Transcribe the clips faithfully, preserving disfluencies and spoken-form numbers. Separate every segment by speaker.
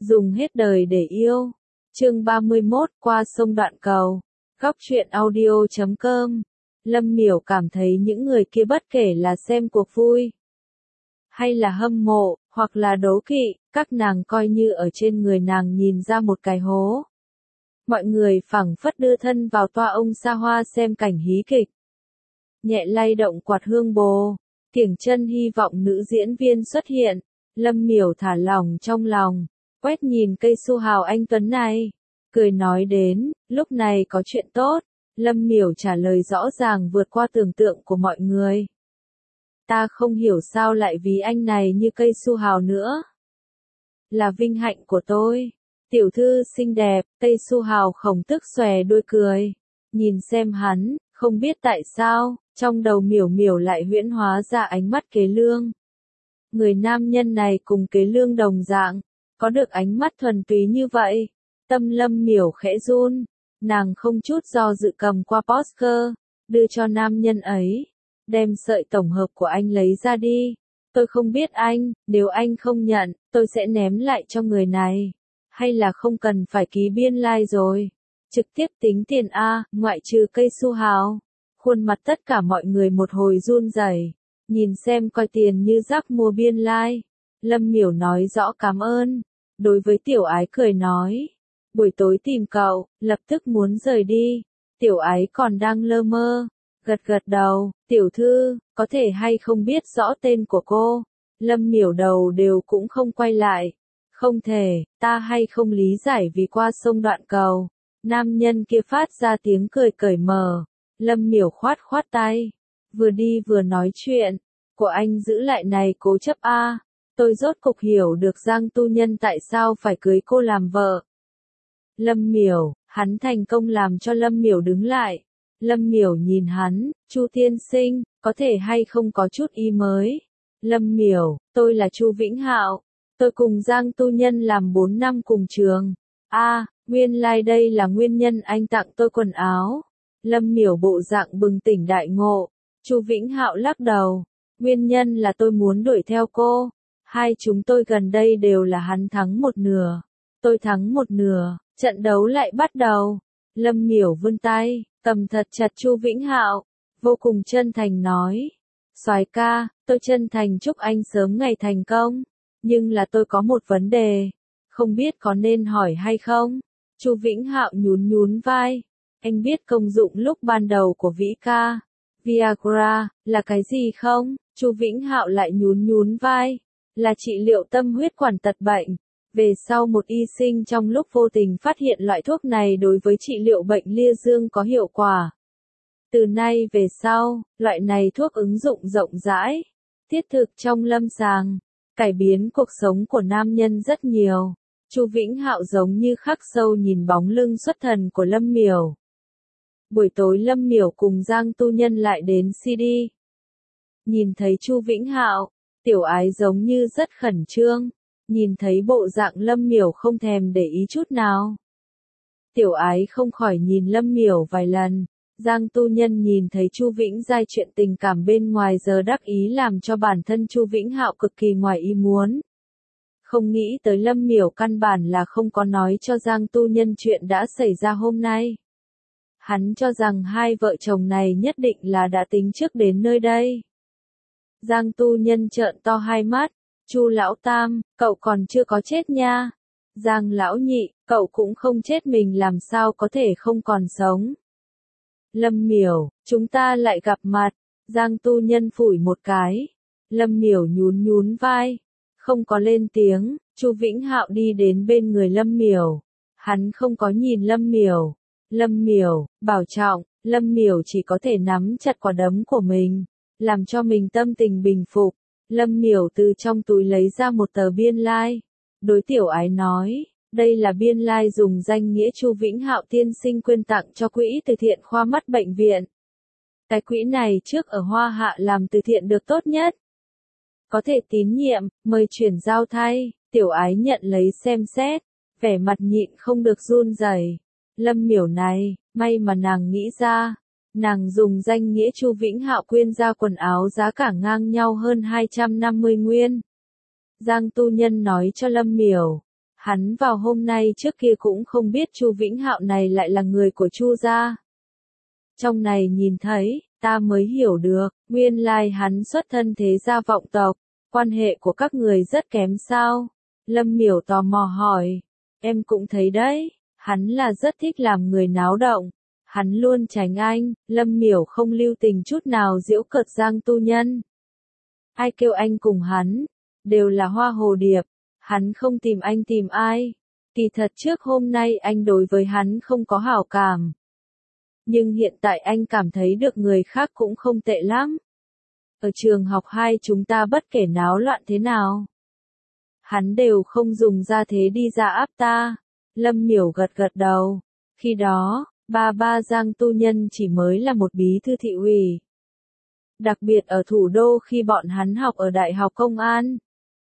Speaker 1: Dùng hết đời để yêu. Chương ba mươi mốt, qua sông đoạn cầu. Góc truyện audio chấm com. Lâm Miểu cảm thấy những người kia bất kể là xem cuộc vui, hay là hâm mộ, hoặc là đố kỵ, các nàng coi như ở trên người nàng nhìn ra một cái hố. Mọi người phảng phất đưa thân vào toa ông xa hoa xem cảnh hí kịch. Nhẹ lay động quạt hương bồ, kiểng chân hy vọng nữ diễn viên xuất hiện. Lâm Miểu thả lỏng trong lòng, quét nhìn cây su hào anh tuấn này, cười nói đến, lúc này có chuyện tốt. Lâm Miểu trả lời rõ ràng vượt qua tưởng tượng của mọi người. Ta không hiểu sao lại ví anh này như cây su hào nữa. Là vinh hạnh của tôi. Tiểu thư xinh đẹp, cây su hào khổng tức xòe đuôi cười. Nhìn xem hắn, không biết tại sao, trong đầu Miểu Miểu lại huyễn hóa ra ánh mắt Kế Lương. Người nam nhân này cùng Kế Lương đồng dạng, có được ánh mắt thuần túy như vậy. Tâm Lâm Miểu khẽ run, nàng không chút do dự cầm qua poster, đưa cho nam nhân ấy. Đem sợi tổng hợp của anh lấy ra đi. Tôi không biết anh, nếu anh không nhận, tôi sẽ ném lại cho người này. Hay là không cần phải ký biên lai rồi. Trực tiếp tính tiền A, ngoại trừ cây su hào. Khuôn mặt tất cả mọi người một hồi run rẩy, nhìn xem coi tiền như rác mua biên lai. Lâm Miểu nói rõ cảm ơn. Đối với Tiểu Ái cười nói, buổi tối tìm cậu, lập tức muốn rời đi. Tiểu Ái còn đang lơ mơ, gật gật đầu. Tiểu thư, có thể hay không biết rõ tên của cô? Lâm Miểu đầu đều cũng không quay lại. Không thể, ta hay không lý giải vì qua sông đoạn cầu. Nam nhân kia phát ra tiếng cười cởi mở. Lâm Miểu khoát khoát tay, vừa đi vừa nói chuyện. Của anh giữ lại này cố chấp a. Tôi rốt cục hiểu được Giang tu nhân tại sao phải cưới cô làm vợ. Lâm Miểu, hắn thành công làm cho Lâm Miểu đứng lại. Lâm Miểu nhìn hắn, Chu tiên sinh, có thể hay không có chút ý mới. Lâm Miểu, tôi là Chu Vĩnh Hạo. Tôi cùng Giang tu nhân làm bốn năm cùng trường. A, à, nguyên lai like đây là nguyên nhân anh tặng tôi quần áo. Lâm Miểu bộ dạng bừng tỉnh đại ngộ. Chu Vĩnh Hạo lắc đầu. Nguyên nhân là tôi muốn đuổi theo cô. Hai chúng tôi gần đây đều là hắn thắng một nửa. Tôi thắng một nửa. Trận đấu lại bắt đầu. Lâm Miểu vươn tay, cầm thật chặt Chu Vĩnh Hạo. Vô cùng chân thành nói. Soái ca, tôi chân thành chúc anh sớm ngày thành công. Nhưng là tôi có một vấn đề. Không biết có nên hỏi hay không? Chu Vĩnh Hạo nhún nhún vai. Anh biết công dụng lúc ban đầu của Vĩ ca, Viagra, là cái gì không? Chu Vĩnh Hạo lại nhún nhún vai. Là trị liệu tâm huyết quản tật bệnh. Về sau một y sinh trong lúc vô tình phát hiện loại thuốc này đối với trị liệu bệnh lia dương có hiệu quả. Từ nay về sau, loại này thuốc ứng dụng rộng rãi, thiết thực trong lâm sàng, cải biến cuộc sống của nam nhân rất nhiều. Chu Vĩnh Hạo giống như khắc sâu nhìn bóng lưng xuất thần của Lâm Miểu. Buổi tối Lâm Miểu cùng Giang tu nhân lại đến xê đê. Nhìn thấy Chu Vĩnh Hạo, Tiểu Ái giống như rất khẩn trương, nhìn thấy bộ dạng Lâm Miểu không thèm để ý chút nào. Tiểu Ái không khỏi nhìn Lâm Miểu vài lần. Giang tu nhân nhìn thấy Chu Vĩnh Giai chuyện tình cảm bên ngoài giờ đắc ý làm cho bản thân Chu Vĩnh Hạo cực kỳ ngoài ý muốn. Không nghĩ tới Lâm Miểu căn bản là không có nói cho Giang tu nhân chuyện đã xảy ra hôm nay. Hắn cho rằng hai vợ chồng này nhất định là đã tính trước đến nơi đây. Giang tu nhân trợn to hai mắt. Chu lão tam, cậu còn chưa có chết nha. Giang lão nhị, cậu cũng không chết mình làm sao có thể không còn sống. Lâm Miểu, chúng ta lại gặp mặt. Giang tu nhân phủi một cái. Lâm Miểu nhún nhún vai, không có lên tiếng. Chu Vĩnh Hạo đi đến bên người Lâm Miểu. Hắn không có nhìn Lâm Miểu. Lâm Miểu, bảo trọng. Lâm Miểu chỉ có thể nắm chặt quả đấm của mình, làm cho mình tâm tình bình phục. Lâm Miểu từ trong túi lấy ra một tờ biên lai. Đối Tiểu Ái nói, đây là biên lai dùng danh nghĩa Chu Vĩnh Hạo tiên sinh quyên tặng cho quỹ từ thiện khoa mắt bệnh viện. Cái quỹ này trước ở Hoa Hạ làm từ thiện được tốt nhất. Có thể tín nhiệm, mời chuyển giao thay. Tiểu Ái nhận lấy xem xét, vẻ mặt nhịn không được run rẩy. Lâm Miểu này, may mà nàng nghĩ ra. Nàng dùng danh nghĩa Chu Vĩnh Hạo quyên ra quần áo giá cả ngang nhau hơn hai trăm năm mươi nguyên. Giang tu nhân nói cho Lâm Miểu, Hắn vào hôm nay trước kia cũng không biết Chu Vĩnh Hạo này lại là người của Chu gia. Trong này nhìn thấy, ta mới hiểu được, nguyên lai hắn xuất thân thế gia vọng tộc, quan hệ của các người rất kém sao? Lâm Miểu tò mò hỏi, em cũng thấy đấy, hắn là rất thích làm người náo động, hắn luôn tránh anh, Lâm Miểu không lưu tình chút nào giễu cợt Giang Tu Nhân. Ai kêu anh cùng hắn, đều là hoa hồ điệp, hắn không tìm anh tìm ai, kỳ thật trước hôm nay anh đối với hắn không có hảo cảm. Nhưng hiện tại anh cảm thấy được người khác cũng không tệ lắm. Ở trường học hai chúng ta bất kể náo loạn thế nào, hắn đều không dùng ra thế đi ra áp ta. Lâm Miểu gật gật đầu. Khi đó, ba ba Giang Tu Nhân chỉ mới là một bí thư thị ủy. Đặc biệt ở thủ đô khi bọn hắn học ở Đại học Công an.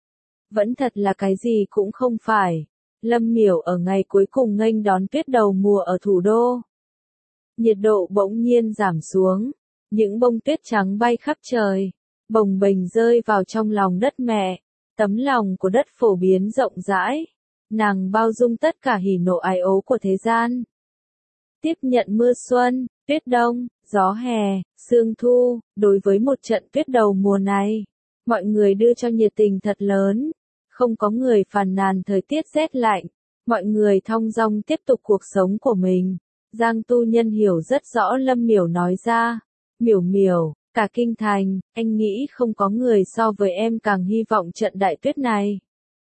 Speaker 1: Vẫn thật là cái gì cũng không phải. Lâm Miểu ở ngày cuối cùng nghênh đón tuyết đầu mùa ở thủ đô. Nhiệt độ bỗng nhiên giảm xuống. Những bông tuyết trắng bay khắp trời. Bồng bềnh rơi vào trong lòng đất mẹ. Tấm lòng của đất phổ biến rộng rãi. Nàng bao dung tất cả hỉ nộ ái ố của thế gian. Tiếp nhận mưa xuân, tuyết đông, gió hè, sương thu, đối với một trận tuyết đầu mùa này, mọi người đưa cho nhiệt tình thật lớn. Không có người phàn nàn thời tiết rét lạnh, mọi người thong dong tiếp tục cuộc sống của mình. Giang Tu Nhân hiểu rất rõ Lâm Miểu nói ra. Miểu Miểu, cả kinh thành, anh nghĩ không có người so với em càng hy vọng trận đại tuyết này.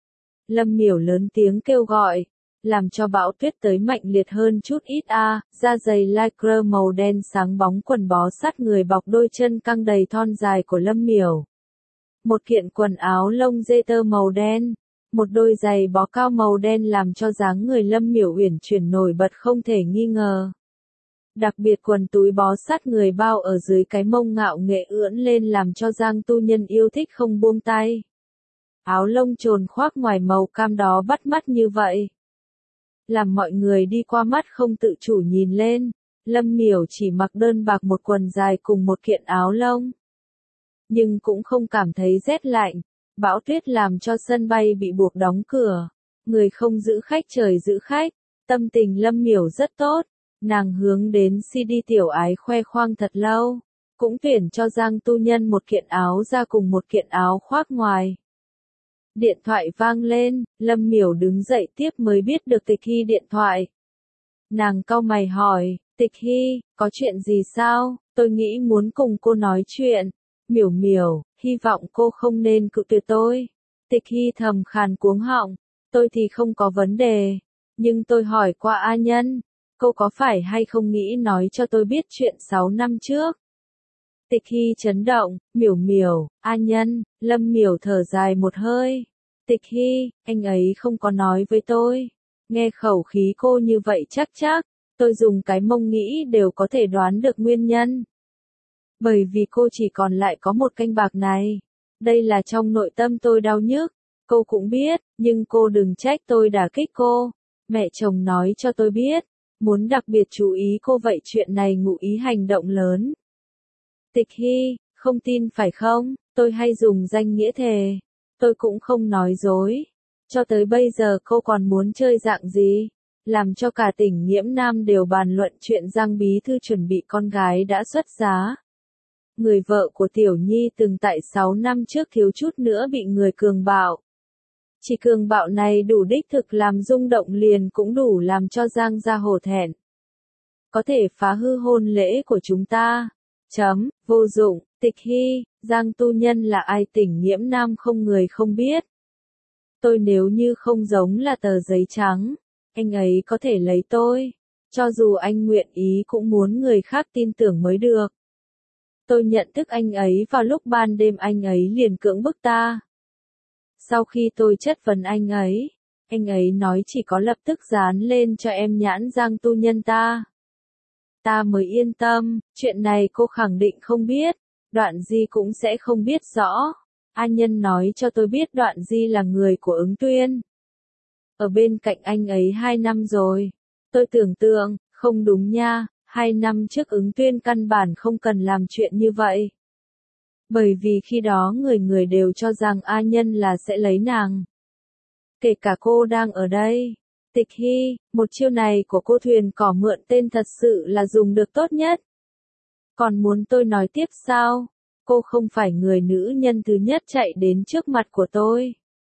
Speaker 1: Lâm Miểu lớn tiếng kêu gọi, làm cho bão tuyết tới mạnh liệt hơn chút ít a. À, da giày lycra màu đen sáng bóng, quần bó sát người bọc đôi chân căng đầy thon dài của Lâm Miểu. Một kiện quần áo lông dê tơ màu đen, một đôi giày bó cao màu đen làm cho dáng người Lâm Miểu uyển chuyển nổi bật không thể nghi ngờ. Đặc biệt quần túi bó sát người bao ở dưới cái mông ngạo nghệ ưỡn lên làm cho Giang Tu Nhân yêu thích không buông tay. Áo lông trồn khoác ngoài màu cam đó bắt mắt như vậy, làm mọi người đi qua mắt không tự chủ nhìn lên. Lâm Miểu chỉ mặc đơn bạc một quần dài cùng một kiện áo lông, nhưng cũng không cảm thấy rét lạnh. Bão tuyết làm cho sân bay bị buộc đóng cửa, người không giữ khách trời giữ khách. Tâm tình Lâm Miểu rất tốt, nàng hướng đến xê đê Tiểu Ái khoe khoang thật lâu, cũng tuyển cho Giang Tu Nhân một kiện áo ra cùng một kiện áo khoác ngoài. Điện thoại vang lên, Lâm Miểu đứng dậy tiếp mới biết được Tịch Hy điện thoại. Nàng cau mày hỏi, Tịch Hy, có chuyện gì sao? Tôi nghĩ muốn cùng cô nói chuyện. Miểu Miểu, hy vọng cô không nên cự tuyệt tôi. Tịch Hy thầm khàn cuống họng, tôi thì không có vấn đề, nhưng tôi hỏi qua A Nhân, cô có phải hay không nghĩ nói cho tôi biết chuyện sáu năm trước? Tịch Hy chấn động, Miểu Miểu, A Nhân. Lâm Miểu thở dài một hơi. Tịch Hy, anh ấy không có nói với tôi. Nghe khẩu khí cô như vậy chắc chắc, tôi dùng cái mông nghĩ đều có thể đoán được nguyên nhân. Bởi vì cô chỉ còn lại có một canh bạc này. Đây là trong nội tâm tôi đau nhức. Cô cũng biết, nhưng cô đừng trách tôi đả kích cô. Mẹ chồng nói cho tôi biết, muốn đặc biệt chú ý cô vậy chuyện này ngụ ý hành động lớn. Tịch Hy, không tin phải không? Tôi hay dùng danh nghĩa thề. Tôi cũng không nói dối. Cho tới bây giờ cô còn muốn chơi dạng gì? Làm cho cả tỉnh Nhiễm Nam đều bàn luận chuyện Giang bí thư chuẩn bị con gái đã xuất giá. Người vợ của Tiểu Nhi từng tại sáu năm trước thiếu chút nữa bị người cường bạo. Chỉ cường bạo này đủ đích thực làm rung động liền cũng đủ làm cho Giang gia hổ thẹn. Có thể phá hư hôn lễ của chúng ta. Chấm, vô dụng. Tịch Hy, Giang Tu Nhân là ai tỉnh Nhiễm Nam không người không biết. Tôi nếu như không giống là tờ giấy trắng, anh ấy có thể lấy tôi. Cho dù anh nguyện ý cũng muốn người khác tin tưởng mới được. Tôi nhận thức anh ấy vào lúc ban đêm anh ấy liền cưỡng bức ta. Sau khi tôi chất vấn anh ấy, anh ấy nói chỉ có lập tức dán lên cho em nhãn Giang Tu Nhân ta. Ta mới yên tâm, chuyện này cô khẳng định không biết, Đoạn Di cũng sẽ không biết rõ. A Nhân nói cho tôi biết Đoạn Di là người của Ứng Tuyên. Ở bên cạnh anh ấy hai năm rồi. Tôi tưởng tượng, không đúng nha, hai năm trước Ứng Tuyên căn bản không cần làm chuyện như vậy. Bởi vì khi đó người người đều cho rằng A Nhân là sẽ lấy nàng. kể cả cô đang ở đây. Tịch Hy, một chiêu này của cô thuyền cỏ mượn tên thật sự là dùng được tốt nhất. Còn muốn tôi nói tiếp sao? Cô không phải người nữ nhân thứ nhất chạy đến trước mặt của tôi.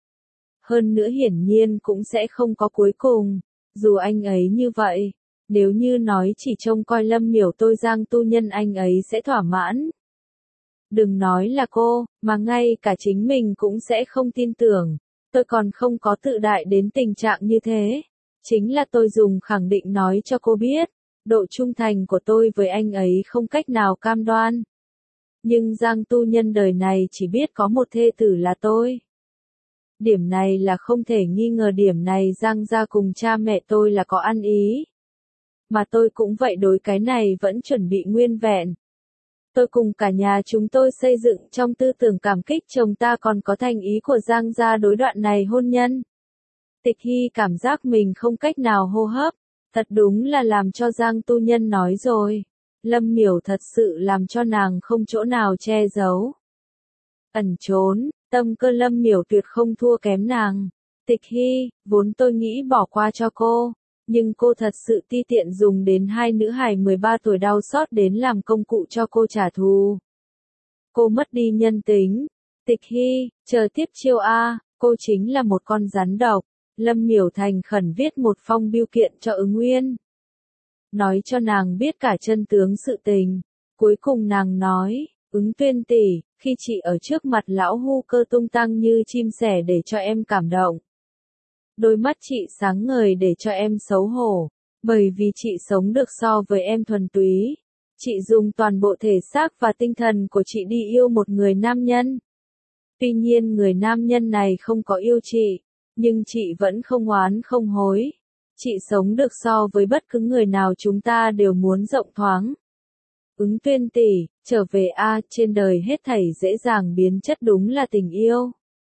Speaker 1: Hơn nữa hiển nhiên cũng sẽ không có cuối cùng, dù anh ấy như vậy. Nếu như nói chỉ trông coi Lâm Miểu tôi Giang Tu Nhân anh ấy sẽ thỏa mãn. Đừng nói là cô, mà ngay cả chính mình cũng sẽ không tin tưởng. Tôi còn không có tự đại đến tình trạng như thế. Chính là tôi dùng khẳng định nói cho cô biết, độ trung thành của tôi với anh ấy không cách nào cam đoan. Nhưng Giang Tu Nhân đời này chỉ biết có một thê tử là tôi. Điểm này là không thể nghi ngờ, điểm này Giang gia cùng cha mẹ tôi là có ăn ý. Mà tôi cũng vậy, đối cái này vẫn chuẩn bị nguyên vẹn. Tôi cùng cả nhà chúng tôi xây dựng trong tư tưởng cảm kích chồng ta còn có thành ý của Giang gia đối đoạn này hôn nhân. Tịch Hy cảm giác mình không cách nào hô hấp, thật đúng là làm cho Giang Tu Nhân nói rồi. Lâm Miểu thật sự làm cho nàng không chỗ nào che giấu. Ẩn trốn, tâm cơ Lâm Miểu tuyệt không thua kém nàng. Tịch Hy, vốn tôi nghĩ bỏ qua cho cô, nhưng cô thật sự ti tiện dùng đến hai nữ hài mười ba tuổi đau xót đến làm công cụ cho cô trả thù. Cô mất đi nhân tính. Tịch Hy, chờ tiếp chiêu a, cô chính là một con rắn độc. Lâm Miểu thành khẩn viết một phong bưu kiện cho Ứng Nguyên. Nói cho nàng biết cả chân tướng sự tình. Cuối cùng nàng nói, Ứng Tuyên tỷ, khi chị ở trước mặt lão Hu Cơ tung tăng như chim sẻ để cho em cảm động. Đôi mắt chị sáng ngời để cho em xấu hổ, bởi vì chị sống được so với em thuần túy. Chị dùng toàn bộ thể xác và tinh thần của chị đi yêu một người nam nhân. Tuy nhiên người nam nhân này không có yêu chị, nhưng chị vẫn không oán không hối. Chị sống được so với bất cứ người nào chúng ta đều muốn rộng thoáng. Ứng Tuyên tỷ, trở về a, trên đời hết thảy dễ dàng biến chất đúng là tình yêu.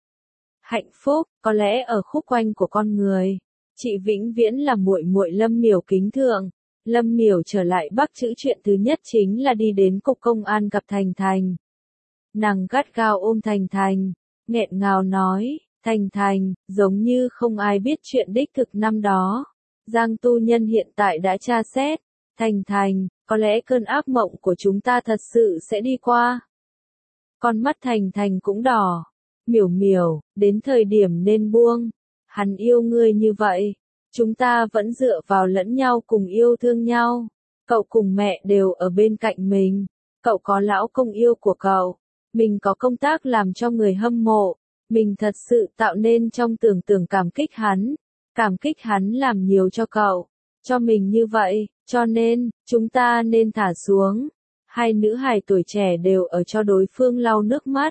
Speaker 1: Hạnh phúc, có lẽ ở khúc quanh của con người. Chị vĩnh viễn là muội muội Lâm Miểu kính thượng. Lâm Miểu trở lại Bắc chữ chuyện thứ nhất chính là đi đến cục công an gặp Thành Thành. Nàng gắt gao ôm Thành Thành, nghẹn ngào nói, Thành Thành, giống như không ai biết chuyện đích thực năm đó. Giang Tu Nhân hiện tại đã tra xét. Thành Thành, có lẽ cơn ác mộng của chúng ta thật sự sẽ đi qua. Con mắt Thành Thành cũng đỏ. Miểu Miểu, đến thời điểm nên buông. Hắn yêu ngươi như vậy. Chúng ta vẫn dựa vào lẫn nhau cùng yêu thương nhau. Cậu cùng mẹ đều ở bên cạnh mình. Cậu có lão công yêu của cậu. Mình có công tác làm cho người hâm mộ. Mình thật sự tạo nên trong tưởng tượng cảm kích hắn. Cảm kích hắn làm nhiều cho cậu. Cho mình như vậy. Cho nên, chúng ta nên thả xuống. Hai nữ hài tuổi trẻ đều ở cho đối phương lau nước mắt.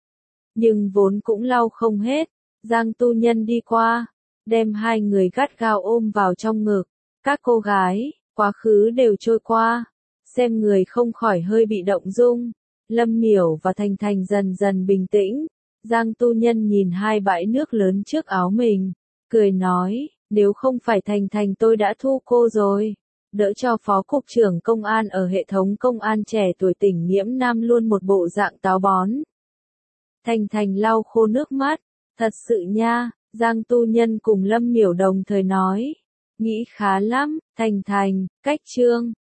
Speaker 1: Nhưng vốn cũng lau không hết. Giang Tu Nhân đi qua, đem hai người gắt gao ôm vào trong ngực. Các cô gái, quá khứ đều trôi qua. Xem người không khỏi hơi bị động dung. Lâm Miểu và Thành Thành dần dần bình tĩnh. Giang Tu Nhân nhìn hai bãi nước lớn trước áo mình. Cười nói, nếu không phải Thành Thành tôi đã thu cô rồi. Đỡ cho Phó Cục trưởng Công an ở hệ thống công an trẻ tuổi tỉnh Nhiễm Nam luôn một bộ dạng táo bón. Thành Thành lau khô nước mắt. Thật sự nha, Giang Tu Nhân cùng Lâm Miểu đồng thời nói. Nghĩ khá lắm, Thành Thành, cách chương.